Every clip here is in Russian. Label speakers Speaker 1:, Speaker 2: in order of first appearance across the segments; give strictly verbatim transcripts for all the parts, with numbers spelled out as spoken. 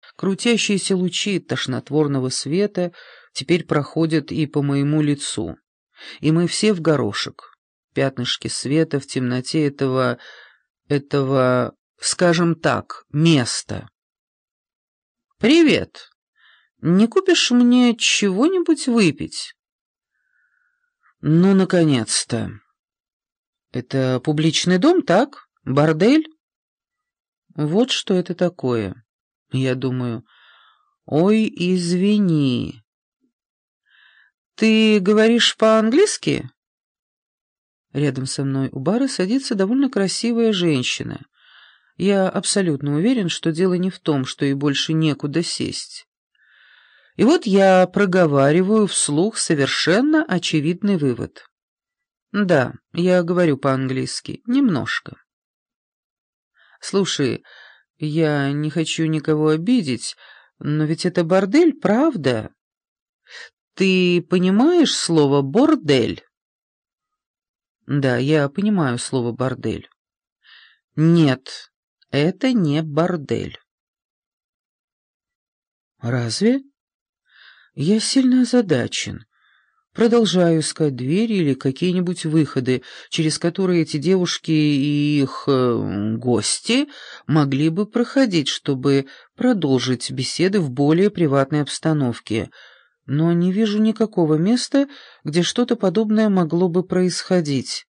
Speaker 1: Крутящиеся лучи тошнотворного света теперь проходят и по моему лицу. И мы все в горошек. Пятнышки света в темноте этого... этого, скажем так, места. «Привет! Не купишь мне чего-нибудь выпить?» «Ну, наконец-то! Это публичный дом, так? Бордель?» Вот что это такое. Я думаю, ой, извини. Ты говоришь по-английски? Рядом со мной у бара садится довольно красивая женщина. Я абсолютно уверен, что дело не в том, что ей больше некуда сесть. И вот я проговариваю вслух совершенно очевидный вывод. Да, я говорю по-английски, немножко. Слушай, я не хочу никого обидеть, но ведь это бордель, правда? Ты понимаешь слово «бордель»? Да, я понимаю слово «бордель». Нет, это не бордель. Разве? Я сильно озадачен. Продолжаю искать двери или какие-нибудь выходы, через которые эти девушки и их э, гости могли бы проходить, чтобы продолжить беседы в более приватной обстановке. Но не вижу никакого места, где что-то подобное могло бы происходить.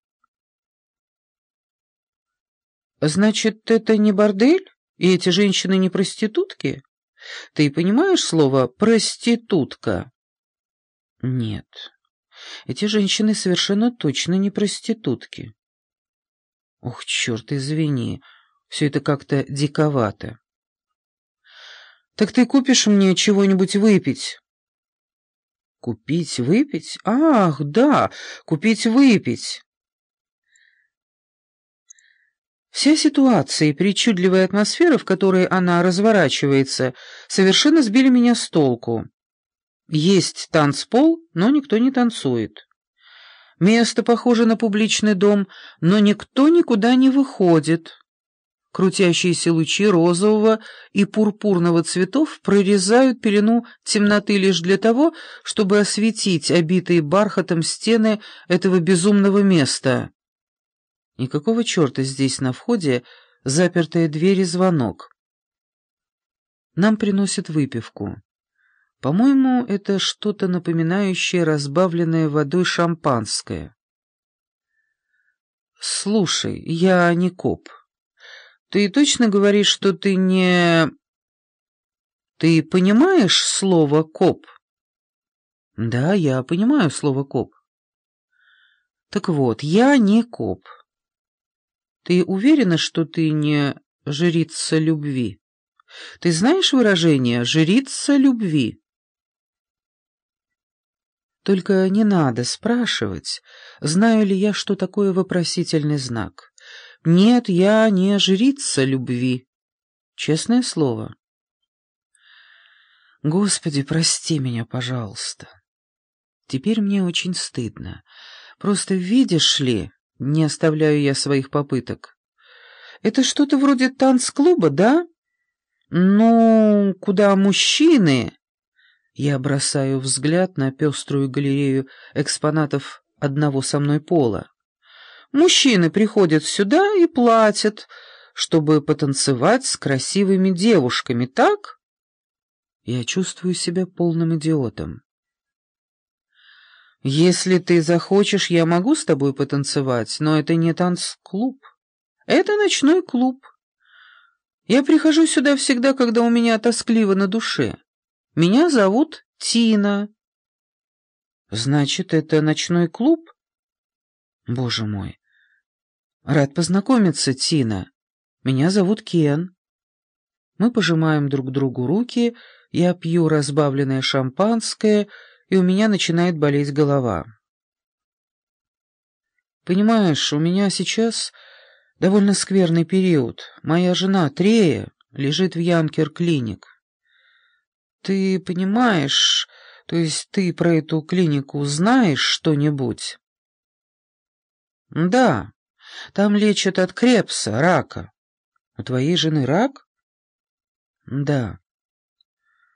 Speaker 1: Значит, это не бордель? И эти женщины не проститутки? Ты понимаешь слово «проститутка»? Нет. Эти женщины совершенно точно не проститутки. Ох, черт, извини, все это как-то диковато. Так ты купишь мне чего-нибудь выпить? Купить, выпить? Ах, да, купить, выпить. Вся ситуация и причудливая атмосфера, в которой она разворачивается, совершенно сбили меня с толку. Есть танцпол, но никто не танцует. Место похоже на публичный дом, но никто никуда не выходит. Крутящиеся лучи розового и пурпурного цветов прорезают пелену темноты лишь для того, чтобы осветить обитые бархатом стены этого безумного места. И какого черта здесь на входе запертая дверь и звонок? Нам приносят выпивку. По-моему, это что-то напоминающее разбавленное водой шампанское. Слушай, я не коп. Ты точно говоришь, что ты не... Ты понимаешь слово «коп»? Да, я понимаю слово «коп». Так вот, я не коп. Ты уверена, что ты не жрица любви? Ты знаешь выражение «жрица любви»? Только не надо спрашивать, знаю ли я, что такое вопросительный знак. Нет, я не жрица любви. Честное слово. Господи, прости меня, пожалуйста. Теперь мне очень стыдно. Просто видишь ли, не оставляю я своих попыток. Это что-то вроде танцклуба, да? Ну, куда мужчины... Я бросаю взгляд на пеструю галерею экспонатов одного со мной пола. Мужчины приходят сюда и платят, чтобы потанцевать с красивыми девушками, так? Я чувствую себя полным идиотом. Если ты захочешь, я могу с тобой потанцевать, но это не танцклуб. Это ночной клуб. Я прихожу сюда всегда, когда у меня тоскливо на душе. Меня зовут Тина. Значит, это ночной клуб? Боже мой. Рад познакомиться, Тина. Меня зовут Кен. Мы пожимаем друг другу руки, я пью разбавленное шампанское, и у меня начинает болеть голова. Понимаешь, у меня сейчас довольно скверный период. Моя жена, Трея, лежит в Янкер-клиник. Ты понимаешь, то есть ты про эту клинику знаешь что-нибудь? Да, там лечат от крепса, рака. У твоей жены рак? Да.